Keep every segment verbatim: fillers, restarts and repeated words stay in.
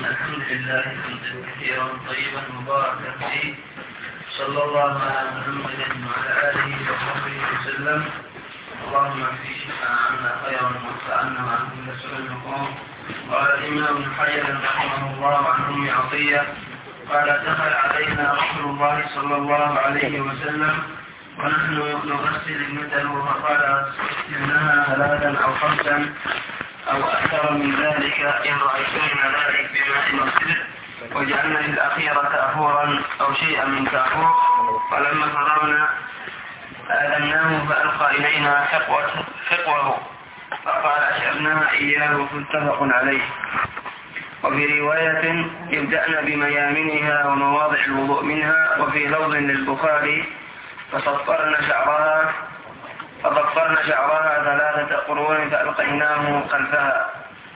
الحمد لله حمدا كثيرا طيبا مباركا فيه، صلى الله على محمد وعلى آله وصحبه وسلم. اللهم اكفنا عنا خيرا وانفعنا عن كل سوء المقام. قال الإمام ابن حجر رحمه الله عن أم عطية قال: دخل علينا رسول الله صلى الله عليه وسلم ونحن نغسل ابنته فقال: إنها ثلاثا أو خمسا أو أكثر من ذلك إن رأيتن ذلك بماء وسدر، وجعلنا في الأخيرة كافورا أو شيئا من كافور. فلما فرغنا آذناه فألقى إلينا حقوه فقال: أشرناها إياه، متفق عليه. وفي رواية: ابدأنا بميامنها ومواضع الوضوء منها. وفي لفظ للبخاري: فصفرنا شعرها فضفرنا شعرها ثلاثة قرون فألقيناه خلفها.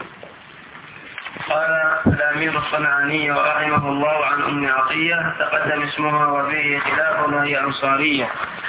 قال الأمير الصنعاني رحمه الله عن أم عطية: تقدم اسمها وفيه خلاف وهي أنصارية.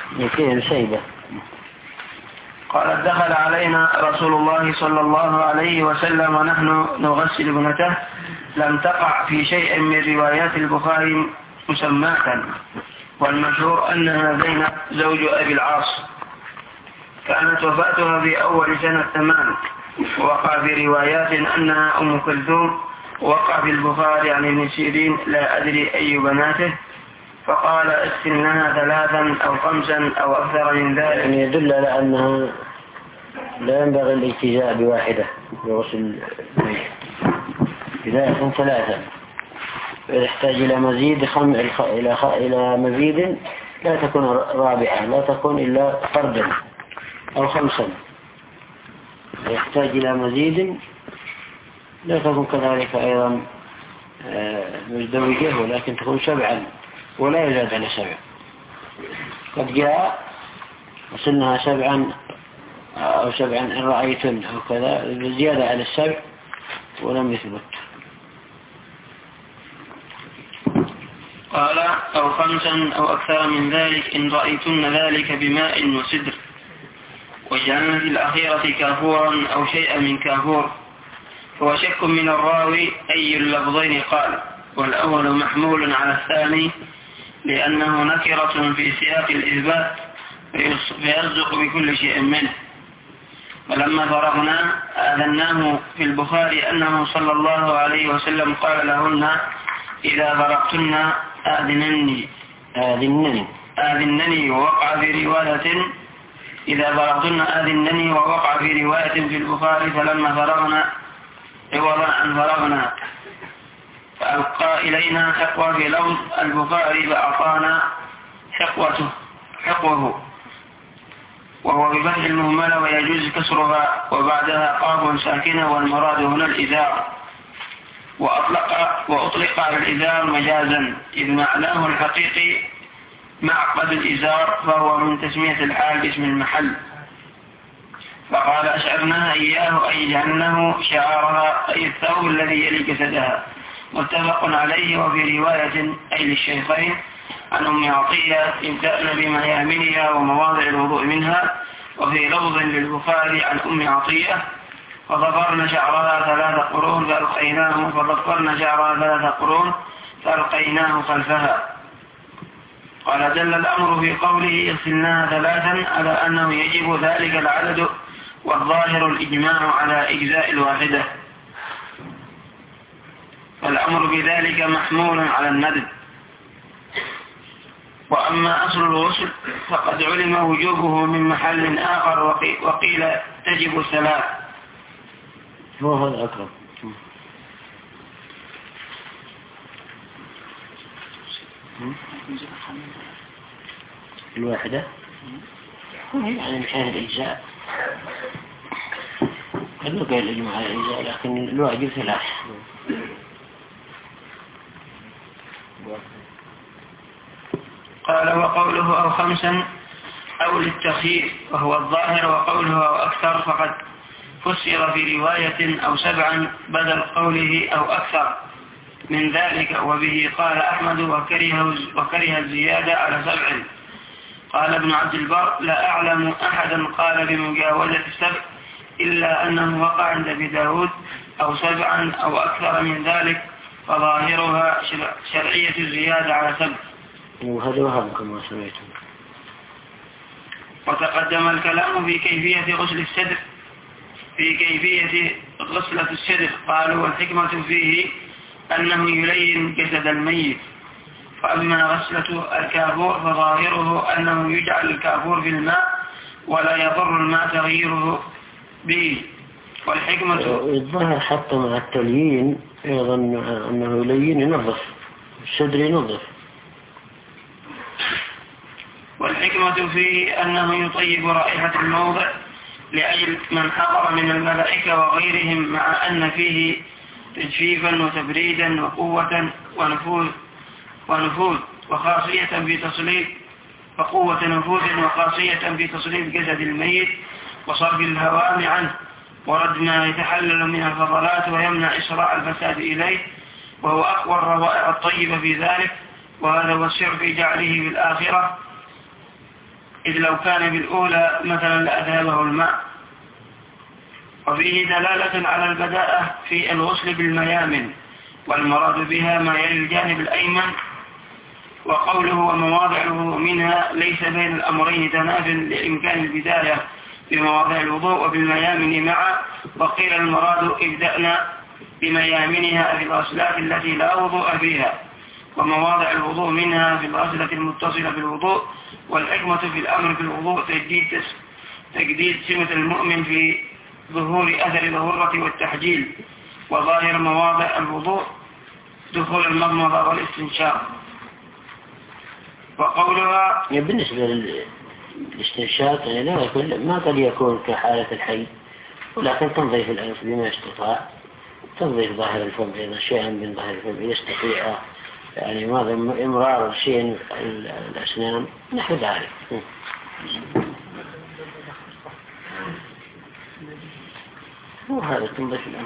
قال: دخل علينا رسول الله صلى الله عليه وسلم ونحن نغسل ابنته. لم تقع في شيء من روايات البخاري مسماة، والمشهور أنها زينب زوج أبي العاص. كانت وفاتها في أول سنة ثمان. ووقع في روايات أنها أم كلثوم. ووقع في البخاري عن ابن سيرين: لا أدري أي بناته، فقال: اسكنها ثلاثا أو خمسا أو أكثر من ذلك. يعني يدل على أنها لا ينبغي الاجتزاء بواحدة بغسل الميت، إذا يكون ثلاثا يحتاج إلى مزيد خم... إلى خ... إلى مزيد لا تكون رابعة، لا تكون إلا فردا أو خمسا، يحتاج إلى مزيد لا تكون كذلك أيضا مزدوجة، ولكن تكون سبعا ولا يزاد على سبع. قد جاء وصلناها سبعا أو سبعا إن رأيتن أو كذا، زيادة على السبع ولم يثبت. قال: أو خمسا أو أكثر من ذلك إن رأيتن ذلك بماء وسدر، وجعلنا في الأخيرة كافورا أو شيئا من كافور. هو شك من الراوي أي اللفظين قال، والأول محمول على الثاني لأنه نكرة في سياق الإثبات فيصدق بكل شيء منه. ولما فرغنا آذناه في البخاري أنه صلى الله عليه وسلم قال لهن: إذا فرغتن آذنني آذنني آذنني ووقع في رواية إذا فرغتن آذنني ووقع في رواية في البخاري: فلما فرغنا عوضا أن فرغنا فألقى إلينا حقوة. في لفظ البخاري: فأعطانا حقوته حقوه، وهو بفتح المهملة ويجوز كسرها وبعدها قاف ساكنة، والمراد هنا الإزار. وأطلق, وأطلق على الإزار مجازا، إذ معناه الحقيقي معقد الإزار، فهو من تسمية الحال باسم المحل. فقال: أشعرناها إياه أي جعلناه شعارها، أي الثوب الذي يلي جسدها. متفق عليه. وفي رواية أي للشيخين عن أم عطية: ابدأنا بميامنها ومواضع الوضوء منها. وفي لفظ للبخاري عن أم عطية: فضفرنا شعرها ثلاث قرون فألقيناه فضفرنا شعرها ثلاث قرون فألقيناه خلفها. قال: دل الأمر في قوله: يغسلناها ثلاثا على أنه يجب ذلك العدد، والظاهر الإجماع على إجزاء الواحدة، والأمر بذلك محمول على الندب. وأما أصل الغسل فقد علم وجوبه من محل آخر، وقيل تجب ثلاث. هو هذا أقرب الواحدة يعني من حيث الإجزاء، قد نقل الإجماع على الإجزاء، لكن الواجب ثلاث. قال: وقوله أو خمسا أو للتخيير وهو الظاهر، وقوله أو أكثر فقد فسر في رواية أو سبعا بدل قوله أو أكثر من ذلك. وبه قال أحمد وكره, وكره الزيادة على سبع. قال ابن عبد البر: لا أعلم أحدا قال بمجاوزة السبع إلا أنه وقع عند أبي داود أو سبعا أو أكثر من ذلك، فظاهرها شرعية الزيادة على سبب. وهذا وهم كما سمعتم. وتقدم الكلام في كيفية غسل الصدر في كيفية غسلة الصدر. قالوا والحكمة فيه أنه يلين جسد الميت. فأما غسلة الكافور فظاهره أنه يجعل الكافور في الماء ولا يضر الماء تغييره به. والحكمة الظاهر حتى مع التليين أيضا أنه يلين ينظف الصدر ينظف. والحكمة فيه أنه يطيب رائحة الموضع لأجل من حضر من الملائكة وغيرهم، مع أن فيه تجفيفا وتبريدا وقوة ونفوذ ونفوذ وخاصية في تصليب وقوة نفوذ وخاصية في تصليب جسد الميت وصرف الهوام عنه ورد ما يتحلل من الفضلات ويمنع إسراع الفساد إليه، وهو أقوى الروائع الطيبة في ذلك. وهذا هو السر في جعله بالآخرة، إذ لو كان بالأولى مثلا لأذهبه الماء. وفيه دلالة على البداءة في الغسل بالميامن، والمراد بها ما يلي الجانب الأيمن. وقوله ومواضعه منها ليس بين الأمرين تناف لإمكان البداية بمواضع الوضوء وبالميامن معا. وقيل المراد ابدأنا بميامنها في الغسلات التي لا وضوء فيها، ومواضع الوضوء منها في الغسلة المتصلة بالوضوء. والحكمة في الأمر في الوضوء تجديد تجديد سمة المؤمن في ظهور أثر الغرة والتحجيل. وظاهر مواضع الوضوء دخول المضمضة والاستنشاق. وقولها بالنسبة للاستنشاق يعني لا يكون ما قد يكون كحالة الحي، ولكن تنظيف الأنف بما استطاع، تنظيف ظاهر الفم أيضا شيئا من ظاهر الفم يستطيع يعني ماذا إمرار شيء الأسنان نحو ذلك. وهذا تنظيف الأنف.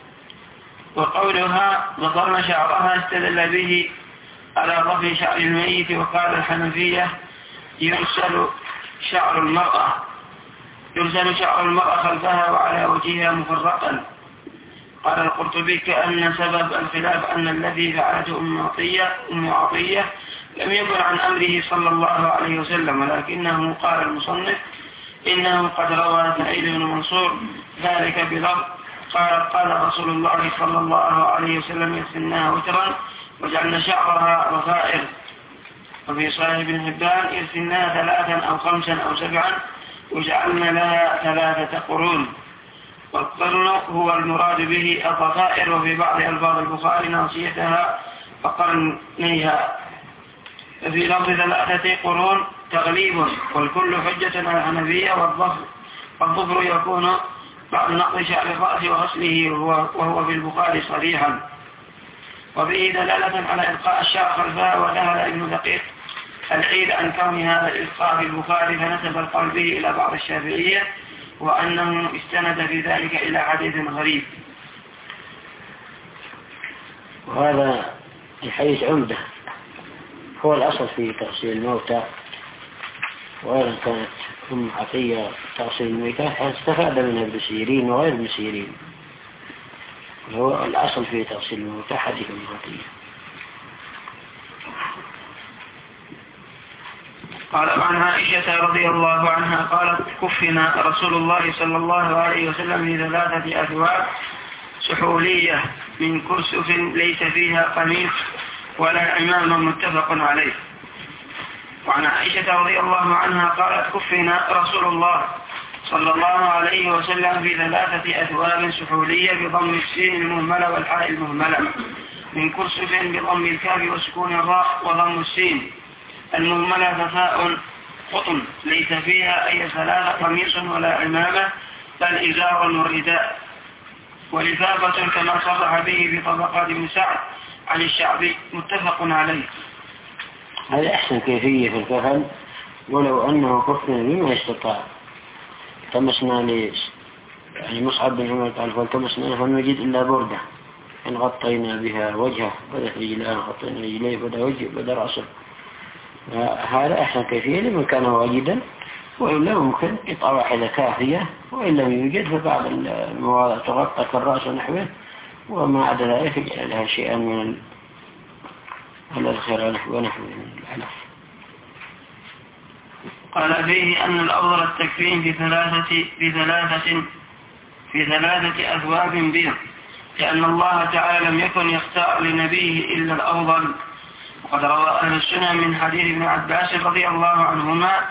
وقولها ضرن شعرها استدل به على ضف شعر الميت. وقال الحنفية يرسل شعر المرأة يرسل شعر المرأة خلفها وعلى وجهها مفرقا. قال القرطبي كأن سبب الخلاف أن الذي فعلته أم عطية أم عطية لم يكن عن أمره صلى الله عليه وسلم، ولكنه قال المصنف إنه قد روى سعيد بن منصور ذلك بلفظ قال قال رسول الله صلى الله عليه وسلم يغسلناها وترا وجعلنا شعرها رفائر. وفي صحيح ابن حبان يغسلناها ثلاثا أو خمسا أو سبعا وجعلنا لها ثلاثة قرون. والقرن هو المراد به الضفائر، وفي بعض ألفاظ البخاري ناصيتها وقرنيها. ففي لفظ ثلاثة قرون تغليب، والكل حجة على الحنفية. والظفر يكون بعد نقض شعر الرأس وغسله وهو في البخاري صريحا. وفيه دلالة على إلقاء الشعر خلفها. وذهب ابن دقيق العيد عن كون هذا الإلقاء في البخاري، فنسب القول به إلى بعض الشافعية، وأنه استند في ذلك إلى حديث غريب. وهذا الحديث عمدة، هو الأصل في تغسيل الموتى. وأيضا كانت أم عطية تغسيل الميتات استفاد منها ابن سيرين وغير ابن سيرين. هو الأصل في تغسيل الموتى حديث أم عطية. قال عن عائشة رضي الله عنها قالت كفنا رسول الله صلى الله عليه وسلم في ثلاثة أثواب سحولية من كرسف ليس فيها قميص ولا عمام متفق عليه. وعن عائشة رضي الله عنها قالت كفنا رسول الله صلى الله عليه وسلم في ثلاثة أثواب سحولية بضم السين المهملة والحاء المهملة، من كرسف بضم الكاف وسكون الراء وضم السين المهملة ففاء قطن ليس فيها أي ثلاثة قميص ولا عمامة بل إزار ورداء، ولفافة كما صرح به في طبقات ابن سعد عن الشعبي متفق عليه. هذا أحسن كيفية في الكفن، ولو أنه كفن بما يستطاع. تمسنا لي يعني مصعب بن عمر قال فالتمسنا فنجد إلا بردة إن غطينا بها وجهه بدأ رجلاه غطينا رجليه بدأ وجهه بدأ رأسه. هذا أحسن كيفية لمن كان واجدا، وإلا ممكن قطعة واحدة كافية، وإن لم يوجد فبعض المواضع تغطى كالرأس ونحوه وما عدا ذلك يجعل لها شيئا من الأذخرة ونحو من العلف. قال فيه أن الأفضل التكفين في ثلاثة في ثلاثة في ثلاثة أثواب بيض، لأن الله تعالى لم يكن يختار لنبيه إلا الأفضل. وقد روى أهل السنة من حديث ابن عباس رضي الله عنهما: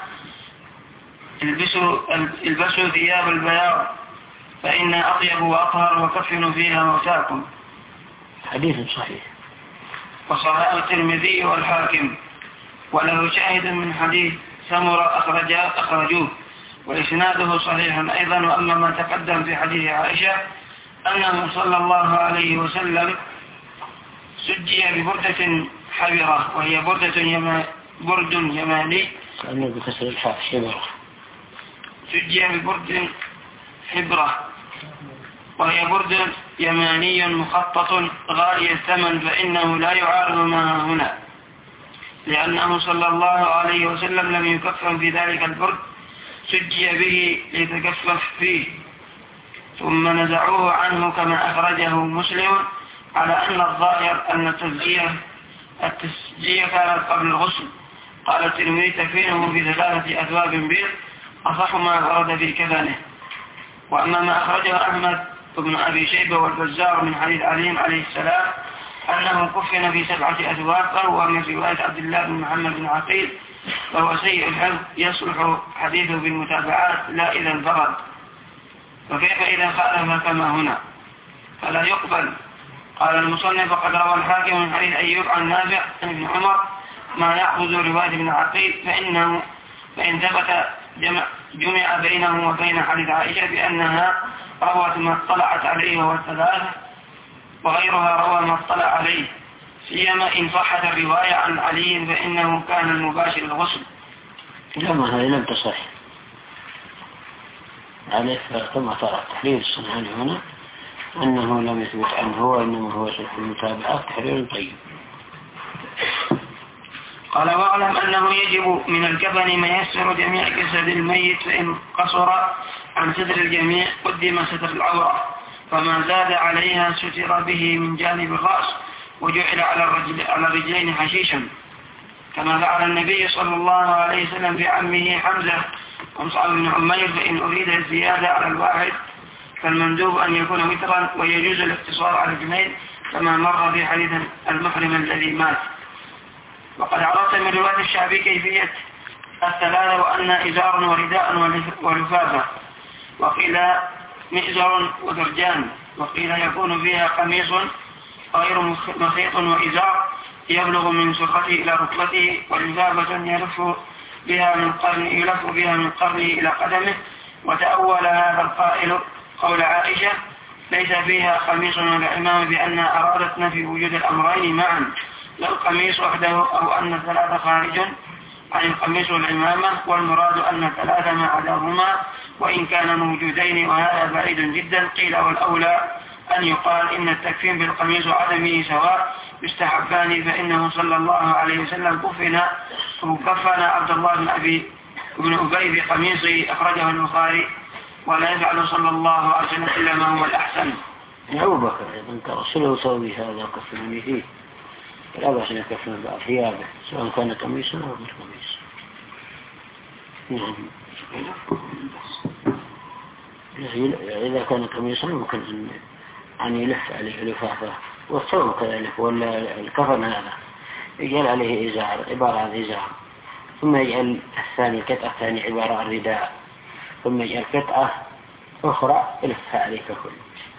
البسوا, البسوا ثياب البياض فإن أطيب وأطهر وكفنوا فيها موتاكم. حديث صحيح. وصححه الترمذي والحاكم، وله شاهد من حديث سمرة أخرجوه وإسناده صحيح أيضا. وأما ما تقدم في حديث عائشة أنه صلى الله عليه وسلم سجي ببردة حبرة، وهي بردة يما برد يماني كأنه بكسر الحاء حبرة. سجي ببرد حبرة وهي برد يماني مخطط غالي الثمن، فإنه لا يعارض ما هنا، لأنه صلى الله عليه وسلم لم يكفن في ذلك البرد، سجي به ليتكفف فيه، ثم نزعوه عنه كما أخرجه مسلم، على أن الظاهر أن التسجية التسجية كانت قبل الغسل. قال الترمذي: تكفينه في ثلاثة أثواب بيض أصح ما ورد في كفنه. وأما ما أخرجه أحمد بن أبي شيبة والبزار من حديث علي عليه السلام أنه كفن في سبعة أثواب، فهو من رواية عبد الله بن محمد بن عقيل، فهو سيء الحفظ يصلح حديثه بالمتابعات لا إذا انفرد. وكيف إذا خالف كما هنا فلا يقبل. قال المصنف: قد روى الحاكم من حديث أيوب عن نافع عن ابن عمر ما يأخذ رواية ابن عقيل، فإنه فإن ثبت جمع, جمع بينه وبين حديث عائشة بأنها روت ما اطلعت عليه وهو الثلاثة، وغيرها روى ما اطلع عليه، سيما إن صحت الرواية عن علي فإنه كان المباشر الغسل. لما هذه لم تصح عليه، كما ترى تحرير الصنعاني هنا أنه لم يثبت عنه، وإنما هو في المتابعات تحرير طيب. قال: واعلم أنه يجب من الكفن ما يسر جميع جسد الميت، فإن قصر عن ستر الجميع قدم ستر العورة، فما زاد عليها ستر به من جانب الرأس، وجعل على الرجل على الرجلين حشيشا، كما فعل النبي صلى الله عليه وسلم بعمه حمزة ومصعب بن عمير. فإن أريد الزيادة على الواحد فالمندوب أن يكون وترا، ويجوز الاقتصار على الاثنين كما مر في حديث المحرم الذي مات. وقد عرفت من رواية الشعبي كيفية الثلاثة، وأن إزار ورداء ولفافة، وقيل مئزر ودرجان، وقيل يكون فيها قميص غير مخيط وإزار يبلغ من سرته إلى ركبته، ولفافة يلف بها من قرن يلف بها من قرنه إلى قدمه. وتأول هذا القائل قول عائشة: ليس فيها قميص ولا عمامة، بأنها أرادت نفي وجود الأمرين معا، لا القميص وحده، أو أن الثلاثة خارج عن القميص والعمامة، والمراد أن الثلاثة ما عداهما وإن كان موجودين، وهذا بعيد جدا. قيل: والأولى أن يقال إن التكفين بالقميص وعدمه سواء يستحبان، فإنه صلى الله عليه وسلم كفن وكفن عبد الله بن أبي بن أبي بقميصه، أخرجه البخاري، ولا يفعل صلى الله عليه وسلم إلا ما هو الأحسن. أبو بكر أيضا تغسله سوي هذا كفن فيه، لا بأس أن يكفن بعض ثيابه سواء كان قميصا أو غير قميص. إذا كان قميصا ممكن أن يلف عليه لفافة، والثوب كذلك، ولا الكفن هذا يجعل عليه إزار، عبارة عن إزار، ثم يجعل الثاني القطعة الثانية عبارة عن رداء، ثم يجعل قطعة أخرى يلفها عليه ككل.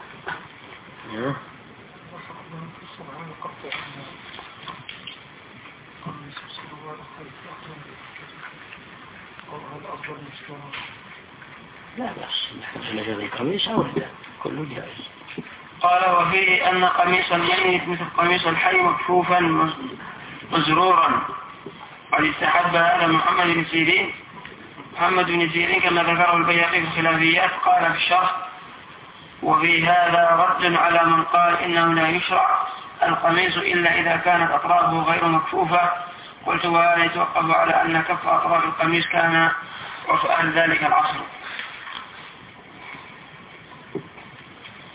لا بس نحن قميص أو رداء كله جائز. قال: وفيه أن قميص الميت مثل قميص الحي مكفوفا مزرورا. قد استحب هذا محمد بن سيرين محمد بن سيرين كما ذكره البيهقي في الخلافيات، قال في الشرح: وفي هذا رد على من قال إنه لا يشرع القميص إلا إذا كانت أطرافه غير مكفوفة. قلت: وهذا يتوقف على أن كف أطراف القميص كان عرف أهل ذلك العصر.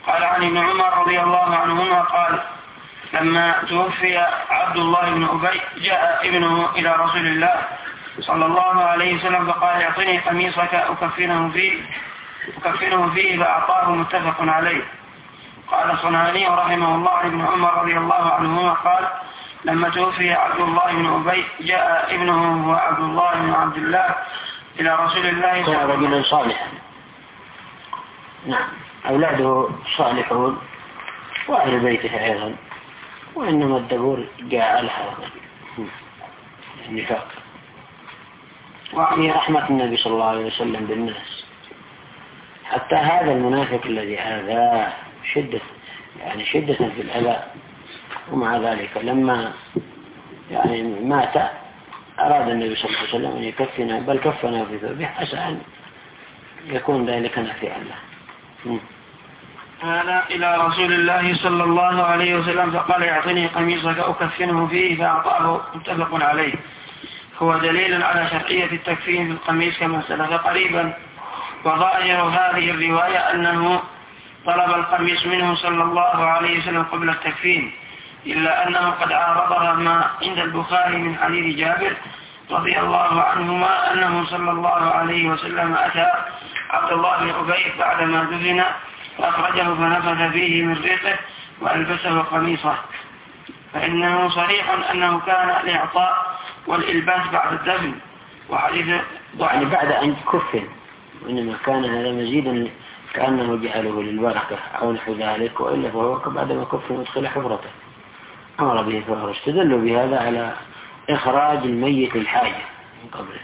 قال عن ابن عمر رضي الله عنهما قال لما توفي عبد الله بن أبي جاء ابنه إلى رسول الله صلى الله عليه وسلم فقال اعطني قميصك أكفنه فيه أكفنه فيه فأعطاه متفق عليه. قال صنعاني رحمه الله عن ابن عمر رضي الله عنهما قال لما توفي عبد الله بن أبي جاء ابنه هو عبد الله بن عبد الله إلى رسول الله صلى الله عليه وسلم. رجل صالح، نعم، أولاده صالحون وأهل بيته أيضا، وإنما الدبور جاء لها النفاق. وعني رحمة النبي صلى الله عليه وسلم بالناس، حتى هذا المنافق الذي آذاه شدة يعني شدة في الأذى، ومع ذلك لما يعني مات أراد النبي صلى الله عليه وسلم أن يكفنا، بل كفنا في ثوبه عسى أن يكون ذلك نافعا له. هذا إلى رسول الله صلى الله عليه وسلم فقال اعطني قميصك أكفنه فيه فأعطاه متفق عليه. هو دليل على شرعية التكفين في القميص كما سلف قريبا. وظاهر هذه الرواية أنه طلب القميص منه صلى الله عليه وسلم قبل التكفين، إلا أنه قد عارضها ما عند البخاري من حديث جابر رضي الله عنهما أنه صلى الله عليه وسلم أتى عبد الله بن أبي بعدما دفن فأخرجه فنفث فيه من ريقه وألبسه قميصه، فإنه صريح أنه كان الإعطاء والإلباس بعد الدفن. وحديث يعني بعد أن كفن، وإنما كان هذا مزيدا كأنه جعله للبركة أو نحو ذلك، وإلا فهو بعدما كفن ادخل حفرته أمر به فهو. استدلوا بهذا على إخراج الميت الحاجة من قبله.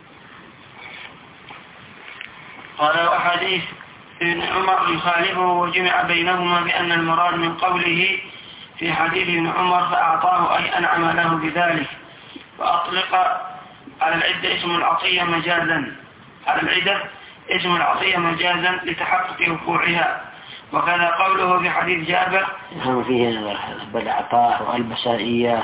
قال وحديث ابن عمر يخالفه وجمع بينهما بأن المراد من قوله في حديث ابن عمر فأعطاه أي أنعم له بذلك، وأطلق على العدة اسم العطية مجازا على العدة اسم العطية مجازا لتحقق وقوعها. وكذا قوله في حديث جابر هم فيه نظر هذا بل أعطاه وألبس إياه.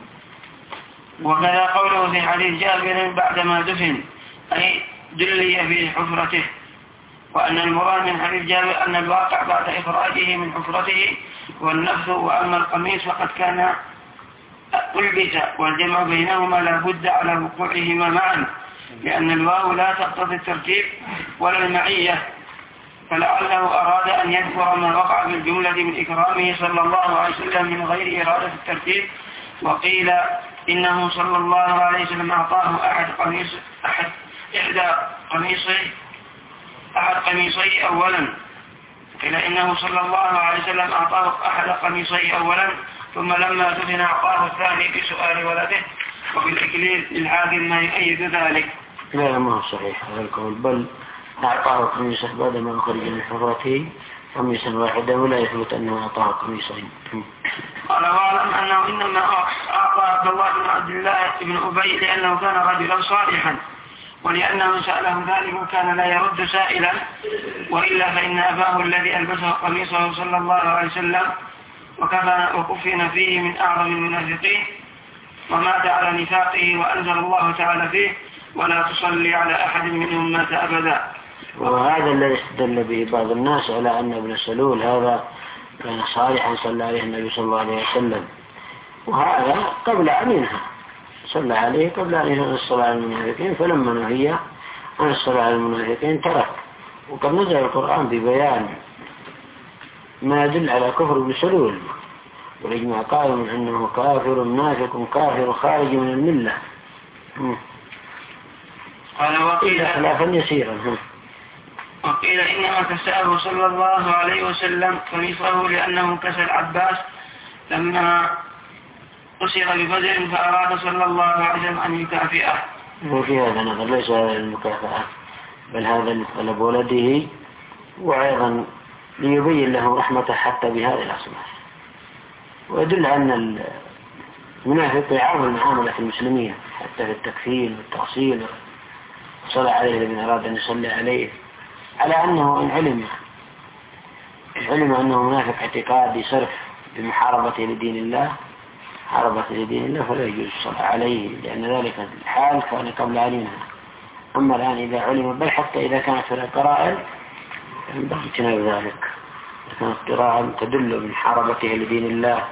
وكذا قوله في حديث جابر بعدما دفن أي دلي في حفرته. وأن المراد من حديث جابر أن الواقع بعد إخراجه من حفرته والنفث، وأما القميص فقد كان ألبس، والجمع بينهما لا بد على وقوعهما معا، لأن الواو لا تقتضي الترتيب ولا المعية، فلعله أراد أن يذكر ما وقع في الجملة من إكرامه صلى الله عليه وسلم من غير إرادة الترتيب. وقيل إنه صلى الله عليه وسلم أعطاه أحد قميص أحد إحدى قميصي أحد قميصي أولا قيل إنه صلى الله عليه وسلم أعطاه أحد قميصي أولا ثم لما دفن أعطاه الثاني بسؤال ولده، وفي الإكليل للحاكم ما يؤيد ذلك. لا ما هو صحيح هذا القول، بل أعطاه قميصا بعدما أخرج من حفرته قميصا واحدا، ولا يثبت أنه أعطاه قميصين. قال واعلم أنه إنما أعطى عبد الله بن عبد الله بن أبي لأنه كان رجلا صالحا، ولأنه سأله ذلك وكان لا يرد سائلا، وإلا فإن أباه الذي ألبسه قميصه صلى الله عليه وسلم وكفن فيه من أعظم المنافقين ومات على نفاقه، وأنزل الله تعالى فيه ولا تصلي على أحد منهم مات أبدا. وهذا الذي استدل به بعض الناس على أن ابن سلول هذا كان صالحا صلى عليه النبي صلى الله عليه وسلم، وهذا قبل أن ينهى صلى عليه قبل أن ينهى الصلاة على المنافقين، فلما نهي عن الصلاة على المنافقين ترك. وقد نزل القرآن ببيان ما يدل على كفر ابن سلول، والإجماع قائم أنه كافر منافق كافر خارج من الملة. قال وقيل خلافا يسيرا. وقيل إنما كسأه صلى الله عليه وسلم قميصه لأنه كسى العباس لما أسر ببدر فأراد صلى الله عليه وسلم أن يكافئه. وفي هذا نظر ليس هذا المكافأة، بل هذا لطلب ولده، وأيضا ليبين له رحمته حتى بهذه الأسماء. ويدل أن المنافق يعامل معاملة المسلمين حتى في التكفين والتغسيل والصلاة عليه لمن أراد أن يصلي عليه، على أنه إن علم علم أنه منافق اعتقادي صرف بمحاربته لدين الله حاربة لدين الله فلا يجوز الصلاة عليه، لأن ذلك الحال كان قبل علمها. أما الآن إذا علم، بل حتى إذا كانت في القرائن ينبغي اجتناب ذلك. قراءة تدل من حربته لدين الله.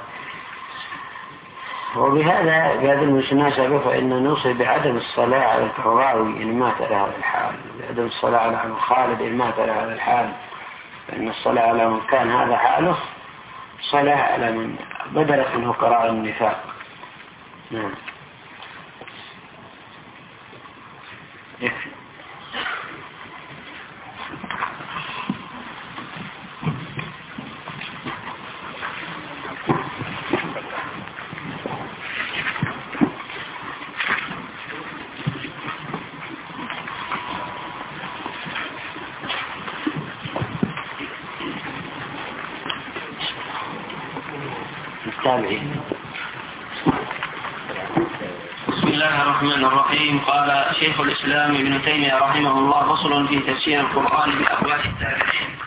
وبهذا بهذا المناسبة فإن نوصي بعدم الصلاة على الكهراوي إن مات على هذا الحال، بعدم الصلاة على عم خالد إن مات على هذا الحال، فإن الصلاة على من كان هذا حاله صلاة على من بدلت منه قراءة النفاق. نعم. يكفي. بسم الله الرحمن الرحيم. قال شيخ الإسلام ابن تيمية رحمه الله: فصل في تفسير القرآن بأقوال التابعين.